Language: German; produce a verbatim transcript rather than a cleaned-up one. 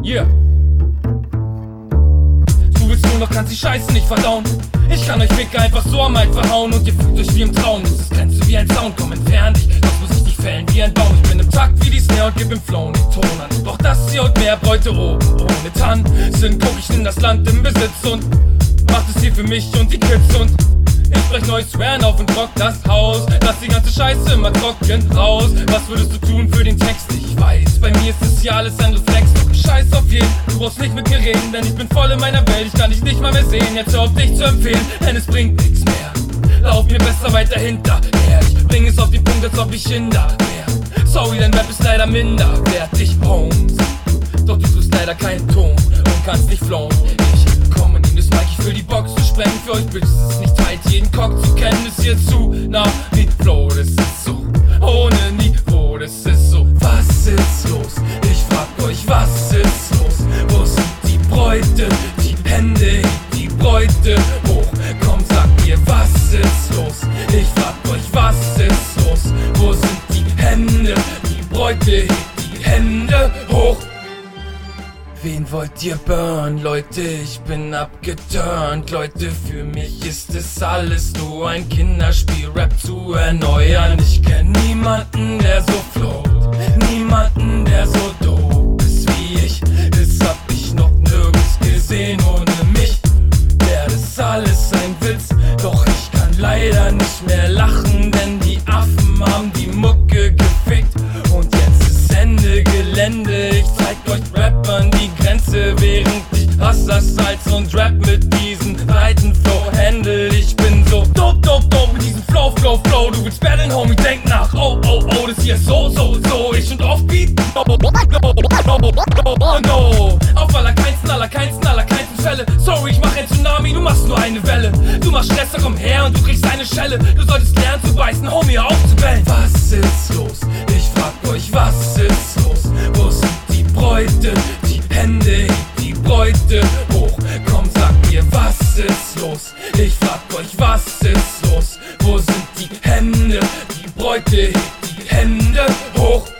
Yeah. Du willst nur noch, kannst die Scheiße nicht verdauen. Ich kann euch Ficker einfach so am Mic verhauen und ihr fühlt euch wie im Traum. Das ist Grenze wie ein Sound, komm entfern dich, sonst muss ich dich fällen wie ein Baum. Ich bin im Takt wie die Snare und gib im Flow den Ton an. Doch das hier und mehr Bräute oben ohne Tanzen guck ich in das Land im Besitz und macht es hier für mich und die Kids und ich brech neues Swearen auf und rock das Haus. Lass die ganze Scheiße immer trocken raus. Was würdest du tun für den Text? Ich weiß, bei mir ist es hier alles ein Reflex. Doch scheiß auf jeden, du brauchst nicht mit mir reden, denn ich bin voll in meiner Welt, ich kann dich nicht mal mehr sehen. Jetzt hör auf dich zu empfehlen, denn es bringt nichts mehr. Lauf mir besser weiter hinter, yeah. Ich bring es auf den Punkt, als ob ich hinder wär. Sorry, dein Rap ist leider minderwertig, Homes. Doch du tust leider keinen Ton und kannst nicht flown. Ich komme in das Mic, ich will die Box zu sprengen. Für euch Bitches ist es nicht weit, jeden Cock zu kennen. Ist hier zu nah wie Flow, das ist so ohne Niveau, das ist so. Was ist los? Ich frag euch, was ist los? Wo sind die Bräute? Die Hände, hebt die Bräute hoch. Komm, sag mir, was ist los? Ich frag euch, was ist los? Wo sind die Hände? Die Bräute, hebt die Hände hoch. Wen wollt ihr burn, Leute? Ich bin abgeturnt, Leute. Für mich ist es alles nur ein Kinderspiel, Rap zu erneuern. Ich kenn niemanden, der so float, niemanden, der so dope ist wie ich. Das hab ich noch nirgends gesehen. Ohne mich wär das alles ein Witz. Doch ich kann leider nicht mehr lachen, denn die Affen haben die Mucke gefickt. Und jetzt ist Ende Gelände. Ich zeig euch Rappern die Grenze, während ich Rassas Salz und Rap mit diesem breiten Flow handle. Ich bin so dope, dope, dope mit diesem Flow, Flow, Flow. Du willst battlen, Homie, denk nach. Oh, oh, oh, das hier ist so, so, so. Ich und Offbeat. Oh, oh, oh, oh, oh, no. Auf allerkeinsten, allerkeinsten, allerkeinsten Fälle. Sorry, ich mach ein Tsunami, du machst nur eine Welle. Du machst Stress, komm her und du kriegst eine Schelle. Du solltest lernen zu beißen, Homie, hör auf zu bellen. Was ist los? Ich frag euch, was ist los? Wo sind die Bräute? Die Hände, hebt die Bräute hoch. Komm, sag mir, was ist los? Ich frag euch, was ist los? Wo sind die Hände? Die Bräute, hebt die Hände hoch.